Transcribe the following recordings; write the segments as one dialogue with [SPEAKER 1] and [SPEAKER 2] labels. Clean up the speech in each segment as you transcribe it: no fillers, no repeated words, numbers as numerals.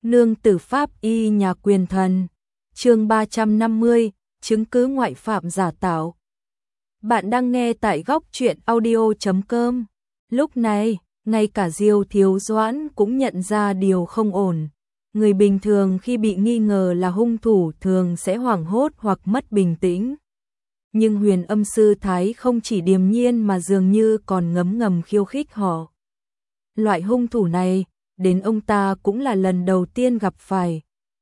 [SPEAKER 1] Nương tử pháp y nhà quyền thần. Chương 350, chứng cứ ngoại phạm giả tạo. Bạn đang nghe tại góc truyện audio.com. Lúc này, ngay cả Diêu Thiếu Doãn cũng nhận ra điều không ổn. Người bình thường khi bị nghi ngờ là hung thủ thường sẽ hoảng hốt hoặc mất bình tĩnh. Nhưng Huyền Âm Sư Thái không chỉ điềm nhiên mà dường như còn ngấm ngầm khiêu khích họ. Loại hung thủ này, đến ông ta cũng là lần đầu tiên gặp phải.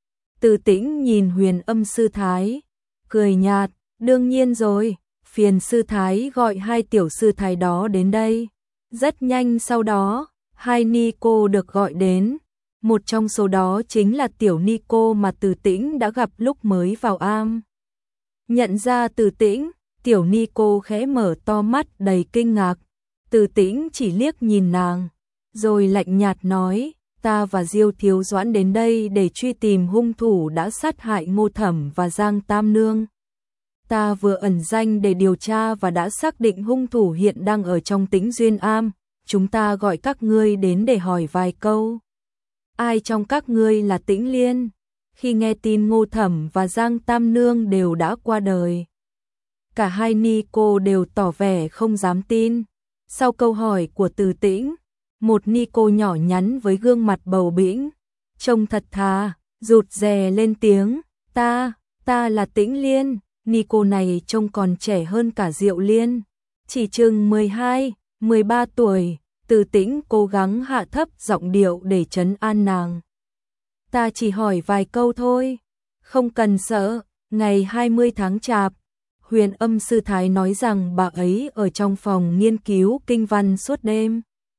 [SPEAKER 1] Từ Tĩnh nhìn Huyền Âm Sư Thái, cười nhạt, đương nhiên rồi, phiền Sư Thái gọi hai tiểu sư thái đó đến đây. Rất nhanh sau đó, hai ni cô được gọi đến. Một trong số đó chính là tiểu ni cô mà Từ Tĩnh đã gặp lúc mới vào am. Nhận ra Từ Tĩnh, tiểu ni cô khẽ mở to mắt đầy kinh ngạc. Từ Tĩnh chỉ liếc nhìn nàng, rồi lạnh nhạt nói, ta và Diêu Thiếu Doãn đến đây để truy tìm hung thủ đã sát hại Ngô Thẩm và Giang Tam Nương. Ta vừa ẩn danh để điều tra và đã xác định hung thủ hiện đang ở trong Tĩnh Duyên Am, chúng ta gọi các ngươi đến để hỏi vài câu. Ai trong các ngươi là Tĩnh Liên? Khi nghe tin Ngô Thẩm và Giang Tam Nương đều đã qua đời, cả hai ni cô đều tỏ vẻ không dám tin. Sau câu hỏi của Từ Tĩnh, một ni cô nhỏ nhắn với gương mặt bầu bĩnh, trông thật thà, rụt rè lên tiếng, ta là Tĩnh Liên. Ni cô này trông còn trẻ hơn cả Diệu Liên, chỉ chừng 12, 13 tuổi. Từ Tĩnh cố gắng hạ thấp giọng điệu để trấn an nàng. Ta chỉ hỏi vài câu thôi, không cần sợ. Ngày 20 tháng Chạp, Huyền Âm Sư Thái nói rằng bà ấy ở trong phòng nghiên cứu kinh văn suốt đêm.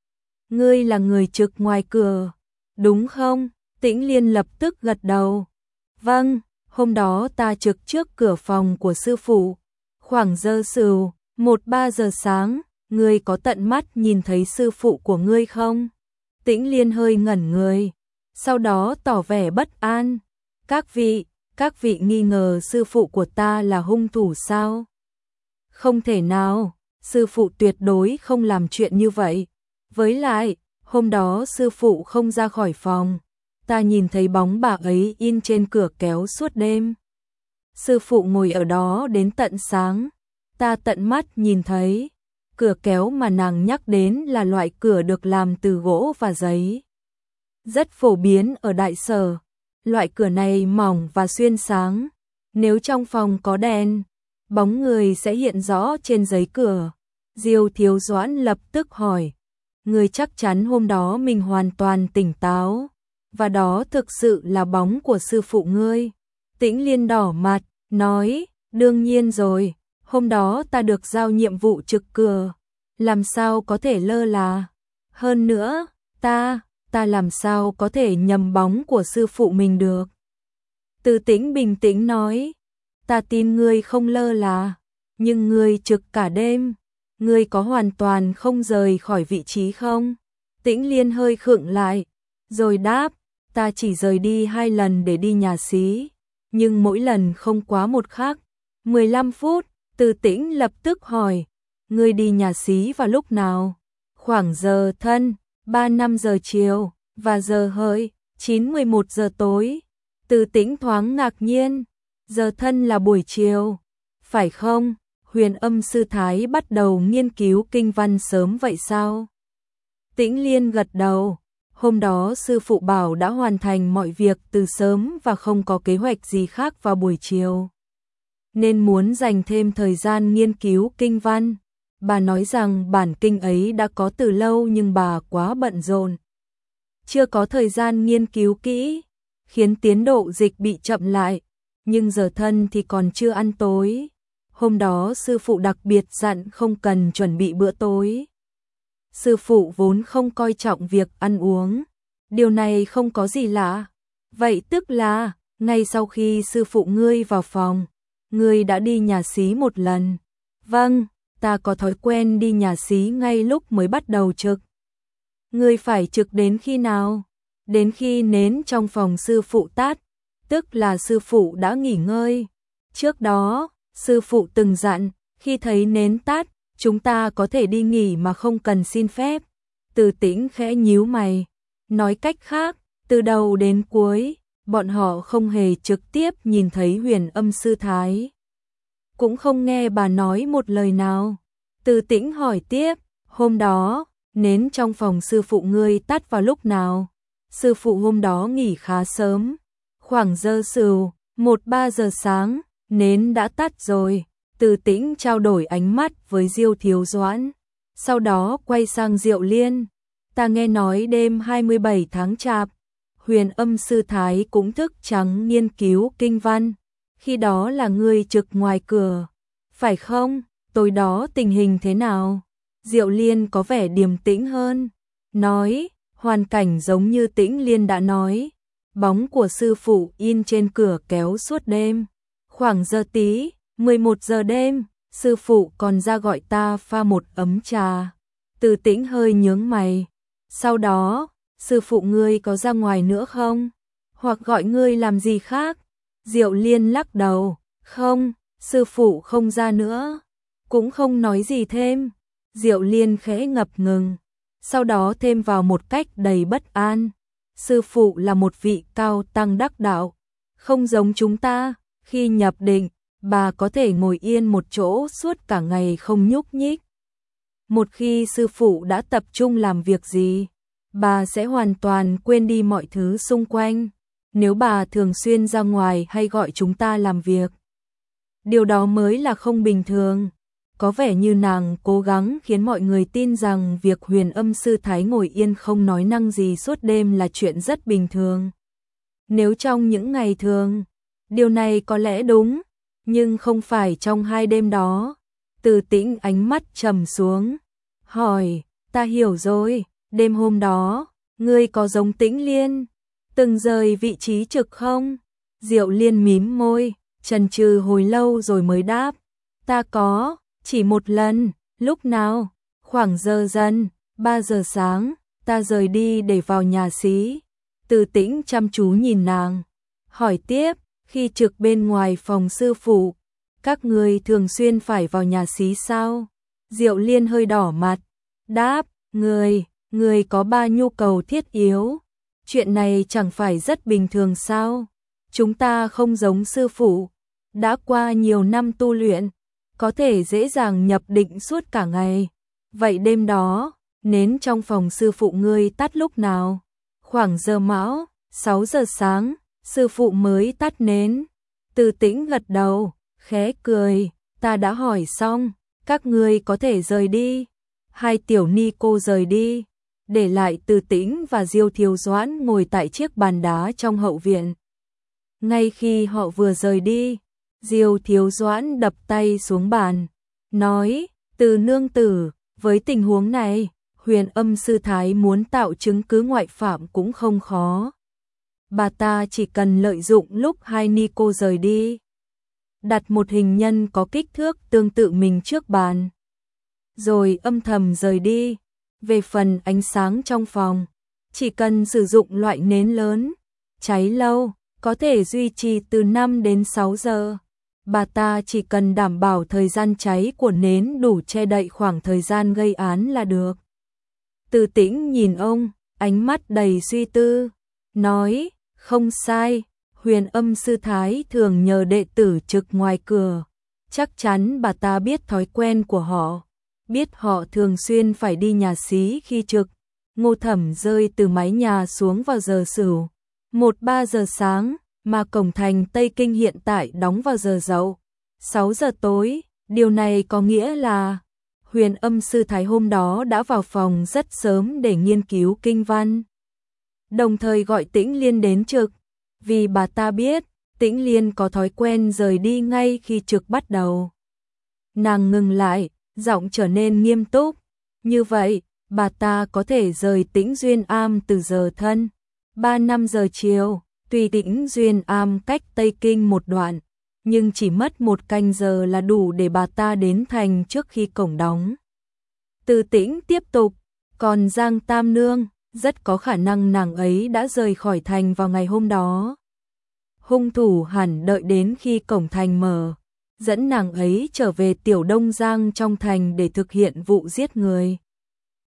[SPEAKER 1] Ngươi là người trực ngoài cửa, đúng không? Tĩnh Liên lập tức gật đầu. Vâng, hôm đó ta trực trước cửa phòng của sư phụ. Khoảng giờ sửu, 1-3 giờ sáng, ngươi có tận mắt nhìn thấy sư phụ của ngươi không? Tĩnh Liên hơi ngẩn người, sau đó tỏ vẻ bất an. Các vị nghi ngờ sư phụ của ta là hung thủ sao? Không thể nào, sư phụ tuyệt đối không làm chuyện như vậy. Với lại, hôm đó sư phụ không ra khỏi phòng, ta nhìn thấy bóng bà ấy in trên cửa kéo suốt đêm. Sư phụ ngồi ở đó đến tận sáng, ta tận mắt nhìn thấy. Cửa kéo mà nàng nhắc đến là loại cửa được làm từ gỗ và giấy, rất phổ biến ở đại sở. Loại cửa này mỏng và xuyên sáng, nếu trong phòng có đèn, bóng người sẽ hiện rõ trên giấy cửa. Diêu Thiếu Doãn lập tức hỏi, người chắc chắn hôm đó mình hoàn toàn tỉnh táo, và đó thực sự là bóng của sư phụ ngươi? Tĩnh Liên đỏ mặt, nói, đương nhiên rồi, hôm đó ta được giao nhiệm vụ trực cửa, làm sao có thể lơ là. Hơn nữa, ta làm sao có thể nhầm bóng của sư phụ mình được? Từ Tĩnh bình tĩnh nói, ta tin ngươi không lơ là, nhưng ngươi trực cả đêm, ngươi có hoàn toàn không rời khỏi vị trí không? Tĩnh Liên hơi khựng lại, rồi đáp, ta chỉ rời đi 2 lần để đi nhà xí, nhưng mỗi lần không quá một khắc 15 phút. Từ Tĩnh lập tức hỏi, ngươi đi nhà xí vào lúc nào? Khoảng giờ thân, 3-5 giờ chiều, và giờ hợi, 9-11 giờ tối. Từ Tĩnh thoáng ngạc nhiên, giờ thân là buổi chiều, phải không? Huyền Âm Sư Thái bắt đầu nghiên cứu kinh văn sớm vậy sao? Tĩnh Liên gật đầu, hôm đó sư phụ bảo đã hoàn thành mọi việc từ sớm và không có kế hoạch gì khác vào buổi chiều, nên muốn dành thêm thời gian nghiên cứu kinh văn. Bà nói rằng bản kinh ấy đã có từ lâu nhưng bà quá bận rộn, chưa có thời gian nghiên cứu kỹ, khiến tiến độ dịch bị chậm lại. Nhưng giờ thân thì còn chưa ăn tối. Hôm đó sư phụ đặc biệt dặn không cần chuẩn bị bữa tối. Sư phụ vốn không coi trọng việc ăn uống, điều này không có gì lạ. Vậy tức là, ngay sau khi sư phụ ngươi vào phòng, ngươi đã đi nhà xí một lần? Vâng, ta có thói quen đi nhà xí ngay lúc mới bắt đầu trực. Ngươi phải trực đến khi nào? Đến khi nến trong phòng sư phụ tắt, tức là sư phụ đã nghỉ ngơi. Trước đó, sư phụ từng dặn, khi thấy nến tắt, chúng ta có thể đi nghỉ mà không cần xin phép. Từ Tĩnh khẽ nhíu mày, nói cách khác, Từ đầu đến cuối, bọn họ không hề trực tiếp nhìn thấy Huyền Âm sư thái. Cũng không nghe bà nói một lời nào. Từ Tĩnh hỏi tiếp, hôm đó, nến trong phòng sư phụ ngươi tắt vào lúc nào? Sư phụ hôm đó nghỉ khá sớm, khoảng giờ sửu, 1-3 giờ sáng, nến đã tắt rồi. Từ Tĩnh trao đổi ánh mắt với Diêu Thiếu Doãn, sau đó quay sang Diệu Liên. Ta nghe nói đêm 27 tháng Chạp, Huyền Âm sư thái cũng thức trắng nghiên cứu kinh văn. Khi đó là ngươi trực ngoài cửa, phải không? Tối đó tình hình thế nào? Diệu Liên có vẻ điềm tĩnh hơn, nói, hoàn cảnh giống như Tĩnh Liên đã nói. Bóng của sư phụ in trên cửa kéo suốt đêm. Khoảng giờ tí, 11 giờ đêm, sư phụ còn ra gọi ta pha một ấm trà. Từ Tĩnh hơi nhướng mày. Sau đó, sư phụ ngươi có ra ngoài nữa không? Hoặc gọi ngươi làm gì khác? Diệu Liên lắc đầu, không, sư phụ không ra nữa. Cũng không nói gì thêm. Diệu Liên khẽ ngập ngừng, sau đó thêm vào một cách đầy bất an. Sư phụ là một vị cao tăng đắc đạo, không giống chúng ta, khi nhập định, bà có thể ngồi yên một chỗ suốt cả ngày không nhúc nhích. Một khi sư phụ đã tập trung làm việc gì, bà sẽ hoàn toàn quên đi mọi thứ xung quanh. Nếu bà thường xuyên ra ngoài hay gọi chúng ta làm việc, điều đó mới là không bình thường. Có vẻ như nàng cố gắng khiến mọi người tin rằng việc Huyền Âm sư thái ngồi yên không nói năng gì suốt đêm là chuyện rất bình thường. Nếu trong những ngày thường, điều này có lẽ đúng, nhưng không phải trong 2 đêm đó. Từ Tĩnh ánh mắt trầm xuống, hỏi, ta hiểu rồi, đêm hôm đó, ngươi có giống Tĩnh Liên, từng rời vị trí trực không? Diệu Liên mím môi, chần chừ hồi lâu rồi mới đáp, ta có. Chỉ một lần, lúc nào? Khoảng giờ dần, 3 giờ sáng, ta rời đi để vào nhà xí. Từ Tĩnh chăm chú nhìn nàng, hỏi tiếp, khi trực bên ngoài phòng sư phụ, các người thường xuyên phải vào nhà xí sao? Diệu Liên hơi đỏ mặt, đáp, người có 3 nhu cầu thiết yếu. Chuyện này chẳng phải rất bình thường sao? Chúng ta không giống sư phụ, đã qua nhiều năm tu luyện, có thể dễ dàng nhập định suốt cả ngày. Vậy đêm đó, nến trong phòng sư phụ ngươi tắt lúc nào? Khoảng giờ mão, 6 giờ sáng, sư phụ mới tắt nến. Từ Tĩnh gật đầu, khẽ cười, ta đã hỏi xong, các ngươi có thể rời đi. 2 tiểu ni cô rời đi, để lại Từ Tĩnh và Diêu Thiếu Doãn ngồi tại chiếc bàn đá trong hậu viện. Ngay khi họ vừa rời đi, Diêu Thiếu Doãn đập tay xuống bàn, nói, Từ nương tử, với tình huống này, Huyền Âm sư thái muốn tạo chứng cứ ngoại phạm cũng không khó. Bà ta chỉ cần lợi dụng lúc 2 ni cô rời đi, đặt một hình nhân có kích thước tương tự mình trước bàn, rồi âm thầm rời đi. Về phần ánh sáng trong phòng, chỉ cần sử dụng loại nến lớn, cháy lâu, có thể duy trì từ 5 đến 6 giờ. Bà ta chỉ cần đảm bảo thời gian cháy của nến đủ che đậy khoảng thời gian gây án là được. Từ Tĩnh nhìn ông, ánh mắt đầy suy tư, nói, không sai, Huyền Âm sư thái thường nhờ đệ tử trực ngoài cửa. Chắc chắn bà ta biết thói quen của họ, biết họ thường xuyên phải đi nhà xí khi trực. Ngô Thẩm rơi từ mái nhà xuống vào giờ sửu, 1-3 giờ sáng, mà cổng thành Tây Kinh hiện tại đóng vào giờ dậu, 6 giờ tối. Điều này có nghĩa là Huyền Âm sư thái hôm đó đã vào phòng rất sớm để nghiên cứu kinh văn, đồng thời gọi Tĩnh Liên đến trực, vì bà ta biết Tĩnh Liên có thói quen rời đi ngay khi trực bắt đầu. Nàng ngừng lại, giọng trở nên nghiêm túc, như vậy, bà ta có thể rời Tĩnh Duyên Am từ giờ thân 3-5 giờ chiều. Tuy Tĩnh Duyên Am cách Tây Kinh một đoạn, nhưng chỉ mất 1 canh giờ là đủ để bà ta đến thành trước khi cổng đóng. Từ Tĩnh tiếp tục, còn Giang Tam Nương, rất có khả năng nàng ấy đã rời khỏi thành vào ngày hôm đó. Hung thủ hẳn đợi đến khi cổng thành mở, dẫn nàng ấy trở về Tiểu Đông Giang trong thành để thực hiện vụ giết người.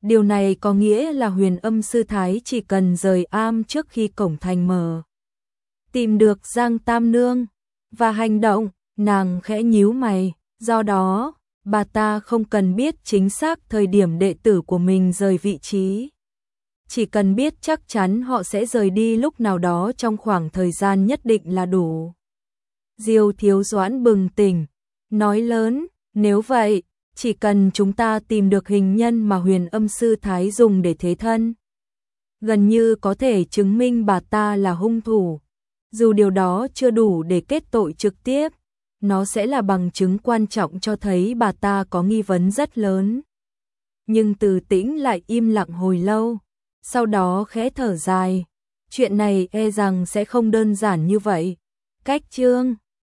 [SPEAKER 1] Điều này có nghĩa là Huyền Âm Sư Thái chỉ cần rời am trước khi cổng thành mở. Tìm được Giang Tam Nương và hành động, nàng khẽ nhíu mày, do đó, bà ta không cần biết chính xác thời điểm đệ tử của mình rời vị trí. Chỉ cần biết chắc chắn họ sẽ rời đi lúc nào đó trong khoảng thời gian nhất định là đủ. Diêu Thiếu Doãn bừng tỉnh, nói lớn, nếu vậy, chỉ cần chúng ta tìm được hình nhân mà Huyền Âm Sư Thái dùng để thế thân, gần như có thể chứng minh bà ta là hung thủ. Dù điều đó chưa đủ để kết tội trực tiếp, nó sẽ là bằng chứng quan trọng cho thấy bà ta có nghi vấn rất lớn. Nhưng Từ Tĩnh lại im lặng hồi lâu, sau đó khẽ thở dài, chuyện này e rằng sẽ không đơn giản như vậy. Cách chương